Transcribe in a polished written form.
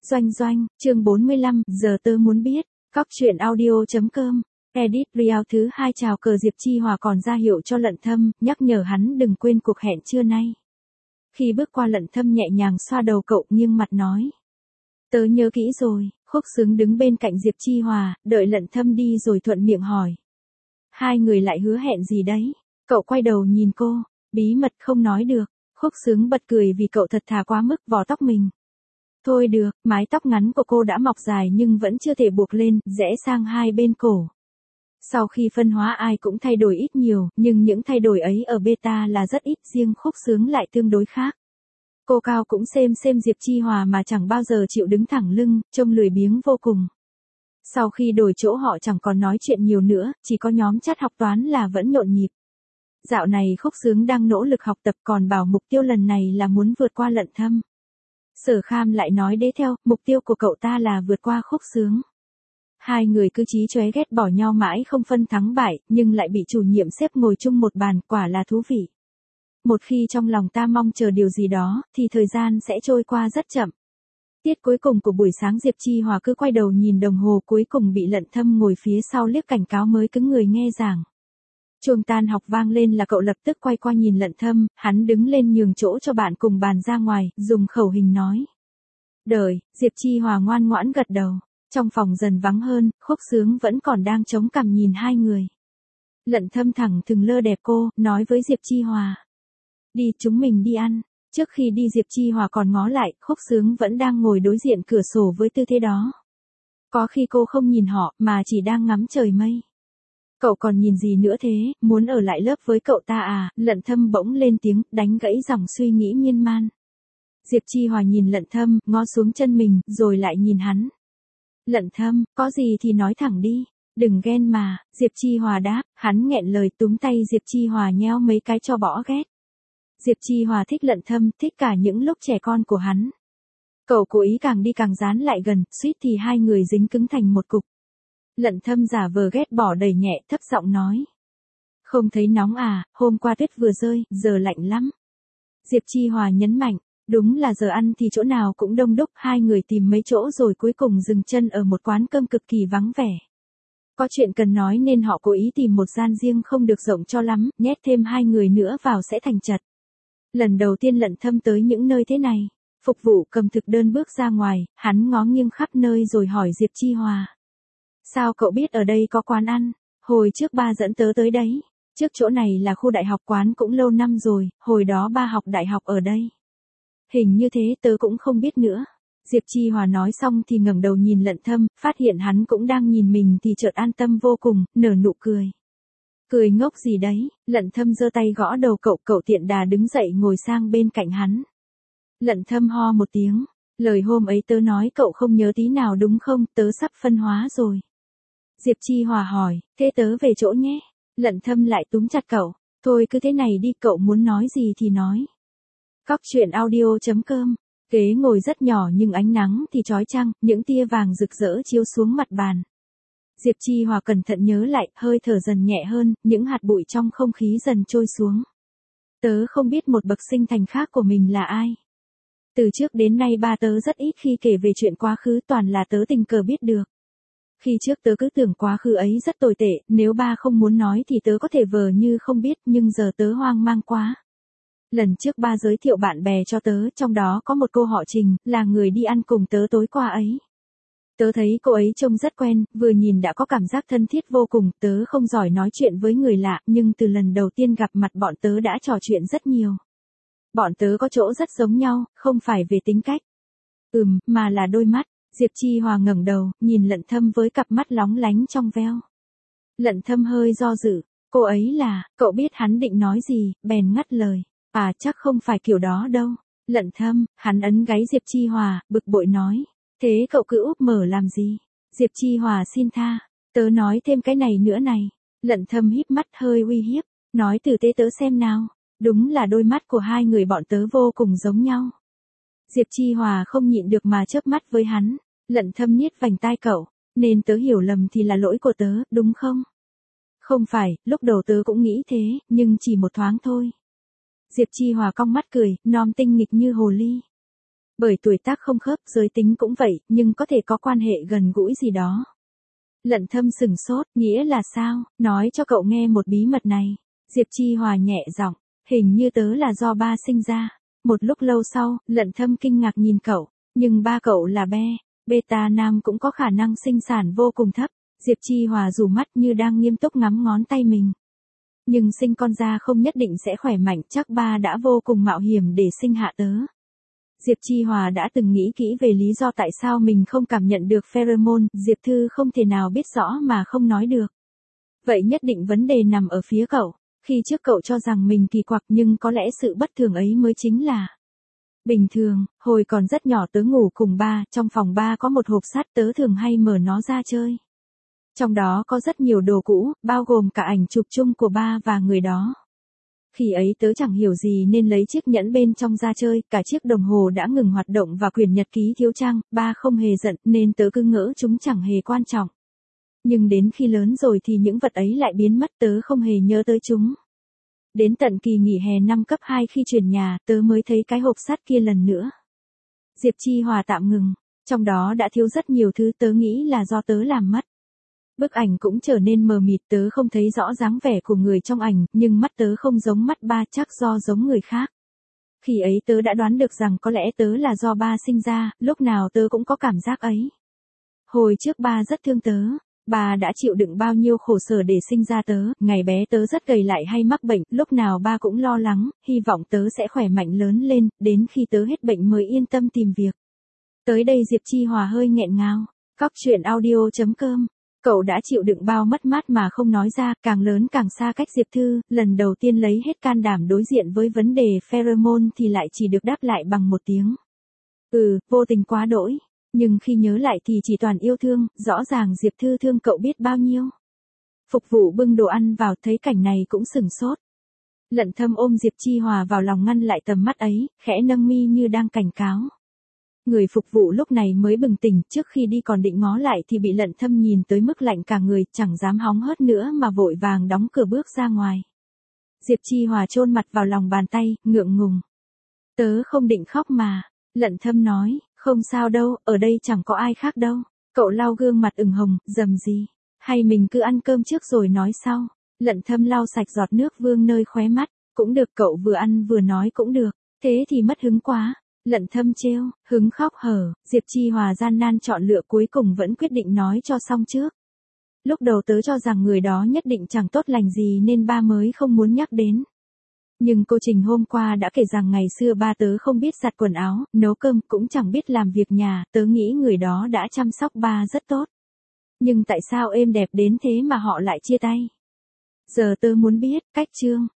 Doanh doanh, chương 45, giờ tớ muốn biết. Cóc truyện audio.com. Edit Real thứ 2 chào cờ Diệp Chi Hòa còn ra hiệu cho Lận Thâm, nhắc nhở hắn đừng quên cuộc hẹn trưa nay. Khi bước qua Lận Thâm nhẹ nhàng xoa đầu cậu nghiêng mặt nói. Tớ nhớ kỹ rồi, Khúc Sướng đứng bên cạnh Diệp Chi Hòa, đợi Lận Thâm đi rồi thuận miệng hỏi. Hai người lại hứa hẹn gì đấy? Cậu quay đầu nhìn cô, bí mật không nói được. Khúc Sướng bật cười vì cậu thật thà quá mức vò tóc mình. Thôi được, mái tóc ngắn của cô đã mọc dài nhưng vẫn chưa thể buộc lên, rẽ sang hai bên cổ. Sau khi phân hóa ai cũng thay đổi ít nhiều, nhưng những thay đổi ấy ở beta là rất ít, riêng Khúc Sướng lại tương đối khác. Cô cao cũng xem Diệp Chi Hòa mà chẳng bao giờ chịu đứng thẳng lưng, trông lười biếng vô cùng. Sau khi đổi chỗ họ chẳng còn nói chuyện nhiều nữa, chỉ có nhóm chat học toán là vẫn nhộn nhịp. Dạo này Khúc Sướng đang nỗ lực học tập còn bảo mục tiêu lần này là muốn vượt qua Lận Thâm. Sở Kham lại nói đế theo, mục tiêu của cậu ta là vượt qua Khúc Sướng. Hai người cứ chí chóe ghét bỏ nhau mãi không phân thắng bại, nhưng lại bị chủ nhiệm xếp ngồi chung một bàn, quả là thú vị. Một khi trong lòng ta mong chờ điều gì đó, thì thời gian sẽ trôi qua rất chậm. Tiết cuối cùng của buổi sáng Diệp Chi Hòa cứ quay đầu nhìn đồng hồ, cuối cùng bị Lận Thâm ngồi phía sau liếc cảnh cáo mới cứng người nghe giảng. Chuông tan học vang lên là cậu lập tức quay qua nhìn Lận Thâm, hắn đứng lên nhường chỗ cho bạn cùng bàn ra ngoài, dùng khẩu hình nói. Đợi, Diệp Chi Hòa ngoan ngoãn gật đầu. Trong phòng dần vắng hơn, Khúc Sướng vẫn còn đang chống cằm nhìn hai người. Lận Thâm thẳng thừng lơ đẹp cô, nói với Diệp Chi Hòa. Đi, chúng mình đi ăn. Trước khi đi Diệp Chi Hòa còn ngó lại, Khúc Sướng vẫn đang ngồi đối diện cửa sổ với tư thế đó. Có khi cô không nhìn họ, mà chỉ đang ngắm trời mây. Cậu còn nhìn gì nữa thế, muốn ở lại lớp với cậu ta à? Lận Thâm bỗng lên tiếng, đánh gãy dòng suy nghĩ miên man. Diệp Chi Hòa nhìn Lận Thâm, ngó xuống chân mình, rồi lại nhìn hắn. Lận Thâm, có gì thì nói thẳng đi, đừng ghen mà. Diệp Chi Hòa đáp, hắn nghẹn lời túm tay Diệp Chi Hòa nhéo mấy cái cho bỏ ghét. Diệp Chi Hòa thích Lận Thâm, thích cả những lúc trẻ con của hắn. Cậu cố ý càng đi càng dán lại gần, suýt thì hai người dính cứng thành một cục. Lận Thâm giả vờ ghét bỏ đầy nhẹ, thấp giọng nói. Không thấy nóng à, hôm qua tuyết vừa rơi, giờ lạnh lắm. Diệp Chi Hòa nhấn mạnh, đúng là giờ ăn thì chỗ nào cũng đông đúc, hai người tìm mấy chỗ rồi cuối cùng dừng chân ở một quán cơm cực kỳ vắng vẻ. Có chuyện cần nói nên họ cố ý tìm một gian riêng không được rộng cho lắm, nhét thêm hai người nữa vào sẽ thành chật. Lần đầu tiên Lận Thâm tới những nơi thế này, phục vụ cầm thực đơn bước ra ngoài, hắn ngó nghiêng khắp nơi rồi hỏi Diệp Chi Hòa. Sao cậu biết ở đây có quán ăn? Hồi trước ba dẫn tớ tới đấy. Trước chỗ này là khu đại học, quán cũng lâu năm rồi, hồi đó ba học đại học ở đây. Hình như thế, tớ cũng không biết nữa. Diệp Chi Hòa nói xong thì ngẩng đầu nhìn Lận Thâm, phát hiện hắn cũng đang nhìn mình thì chợt an tâm vô cùng, nở nụ cười. Cười ngốc gì đấy? Lận Thâm giơ tay gõ đầu cậu tiện đà đứng dậy ngồi sang bên cạnh hắn. Lận Thâm ho một tiếng. Lời hôm ấy tớ nói cậu không nhớ tí nào đúng không, tớ sắp phân hóa rồi. Diệp Chi Hòa hỏi, thế tớ về chỗ nhé. Lận Thâm lại túm chặt cậu, thôi cứ thế này đi, cậu muốn nói gì thì nói. Cóc truyện audio.com. Ghế ngồi rất nhỏ nhưng ánh nắng thì chói chang, những tia vàng rực rỡ chiếu xuống mặt bàn. Diệp Chi Hòa cẩn thận nhớ lại, hơi thở dần nhẹ hơn, những hạt bụi trong không khí dần trôi xuống. Tớ không biết một bậc sinh thành khác của mình là ai. Từ trước đến nay ba tớ rất ít khi kể về chuyện quá khứ, toàn là tớ tình cờ biết được. Khi trước tớ cứ tưởng quá khứ ấy rất tồi tệ, nếu ba không muốn nói thì tớ có thể vờ như không biết, nhưng giờ tớ hoang mang quá. Lần trước ba giới thiệu bạn bè cho tớ, trong đó có một cô họ Trình, là người đi ăn cùng tớ tối qua ấy. Tớ thấy cô ấy trông rất quen, vừa nhìn đã có cảm giác thân thiết vô cùng, tớ không giỏi nói chuyện với người lạ, nhưng từ lần đầu tiên gặp mặt bọn tớ đã trò chuyện rất nhiều. Bọn tớ có chỗ rất giống nhau, không phải về tính cách. Mà là đôi mắt. Diệp Chi Hòa ngẩng đầu, nhìn Lận Thâm với cặp mắt lóng lánh trong veo. Lận Thâm hơi do dự, cô ấy là, cậu biết hắn định nói gì, bèn ngắt lời. À chắc không phải kiểu đó đâu. Lận Thâm, hắn ấn gáy Diệp Chi Hòa, bực bội nói. Thế cậu cứ úp mở làm gì? Diệp Chi Hòa xin tha, tớ nói thêm cái này nữa này. Lận Thâm híp mắt hơi uy hiếp, nói tử tế tớ xem nào. Đúng là đôi mắt của hai người bọn tớ vô cùng giống nhau. Diệp Chi Hòa không nhịn được mà chớp mắt với hắn. Lận Thâm niết vành tai cậu, nên tớ hiểu lầm thì là lỗi của tớ, đúng không? Không phải, lúc đầu tớ cũng nghĩ thế, nhưng chỉ một thoáng thôi. Diệp Chi Hòa cong mắt cười, non tinh nghịch như hồ ly. Bởi tuổi tác không khớp, giới tính cũng vậy, nhưng có thể có quan hệ gần gũi gì đó. Lận Thâm sừng sốt, nghĩa là sao, nói cho cậu nghe một bí mật này. Diệp Chi Hòa nhẹ giọng, hình như tớ là do ba sinh ra. Một lúc lâu sau, Lận Thâm kinh ngạc nhìn cậu, nhưng ba cậu là beta nam cũng có khả năng sinh sản vô cùng thấp. Diệp Chi Hòa rủ mắt như đang nghiêm túc ngắm ngón tay mình. Nhưng sinh con ra không nhất định sẽ khỏe mạnh, chắc ba đã vô cùng mạo hiểm để sinh hạ tớ. Diệp Chi Hòa đã từng nghĩ kỹ về lý do tại sao mình không cảm nhận được pheromone, Diệp Thư không thể nào biết rõ mà không nói được. Vậy nhất định vấn đề nằm ở phía cậu, khi trước cậu cho rằng mình kỳ quặc nhưng có lẽ sự bất thường ấy mới chính là bình thường. Hồi còn rất nhỏ tớ ngủ cùng ba, trong phòng ba có một hộp sắt, tớ thường hay mở nó ra chơi. Trong đó có rất nhiều đồ cũ, bao gồm cả ảnh chụp chung của ba và người đó. Khi ấy tớ chẳng hiểu gì nên lấy chiếc nhẫn bên trong ra chơi, cả chiếc đồng hồ đã ngừng hoạt động và quyển nhật ký thiếu trang, ba không hề giận nên tớ cứ ngỡ chúng chẳng hề quan trọng. Nhưng đến khi lớn rồi thì những vật ấy lại biến mất, tớ không hề nhớ tới chúng. Đến tận kỳ nghỉ hè năm cấp 2 khi chuyển nhà, tớ mới thấy cái hộp sắt kia lần nữa. Diệp Chi Hòa tạm ngừng, trong đó đã thiếu rất nhiều thứ, tớ nghĩ là do tớ làm mất. Bức ảnh cũng trở nên mờ mịt, tớ không thấy rõ dáng vẻ của người trong ảnh, nhưng mắt tớ không giống mắt ba, chắc do giống người khác. Khi ấy tớ đã đoán được rằng có lẽ tớ là do ba sinh ra, lúc nào tớ cũng có cảm giác ấy. Hồi trước ba rất thương tớ, ba đã chịu đựng bao nhiêu khổ sở để sinh ra tớ, ngày bé tớ rất gầy lại hay mắc bệnh, lúc nào ba cũng lo lắng, hy vọng tớ sẽ khỏe mạnh lớn lên, đến khi tớ hết bệnh mới yên tâm tìm việc. Tới đây Diệp Chi Hòa hơi nghẹn ngào. Cóc truyện audio.com. Cậu đã chịu đựng bao mất mát mà không nói ra, càng lớn càng xa cách Diệp Thư, lần đầu tiên lấy hết can đảm đối diện với vấn đề pheromone thì lại chỉ được đáp lại bằng một tiếng. Vô tình quá đỗi. Nhưng khi nhớ lại thì chỉ toàn yêu thương, rõ ràng Diệp Thư thương cậu biết bao nhiêu. Phục vụ bưng đồ ăn vào, thấy cảnh này cũng sửng sốt. Lận Thâm ôm Diệp Chi Hòa vào lòng ngăn lại tầm mắt ấy, khẽ nâng mi như đang cảnh cáo. Người phục vụ lúc này mới bừng tỉnh, trước khi đi còn định ngó lại thì bị Lận Thâm nhìn tới mức lạnh cả người, chẳng dám hóng hớt nữa mà vội vàng đóng cửa bước ra ngoài. Diệp Chi Hòa chôn mặt vào lòng bàn tay, ngượng ngùng. Tớ không định khóc mà. Lận Thâm nói, không sao đâu, ở đây chẳng có ai khác đâu. Cậu lau gương mặt ửng hồng, rầm gì. Hay mình cứ ăn cơm trước rồi nói sau. Lận Thâm lau sạch giọt nước vương nơi khóe mắt. Cũng được, cậu vừa ăn vừa nói cũng được. Thế thì mất hứng quá. Lận Thâm trêu, hứng khóc hở. Diệp Chi Hòa gian nan chọn lựa, cuối cùng vẫn quyết định nói cho xong trước. Lúc đầu tớ cho rằng người đó nhất định chẳng tốt lành gì nên ba mới không muốn nhắc đến. Nhưng cô Trình hôm qua đã kể rằng ngày xưa ba tớ không biết giặt quần áo, nấu cơm, cũng chẳng biết làm việc nhà, tớ nghĩ người đó đã chăm sóc ba rất tốt. Nhưng tại sao êm đẹp đến thế mà họ lại chia tay? Giờ tớ muốn biết, cách chương.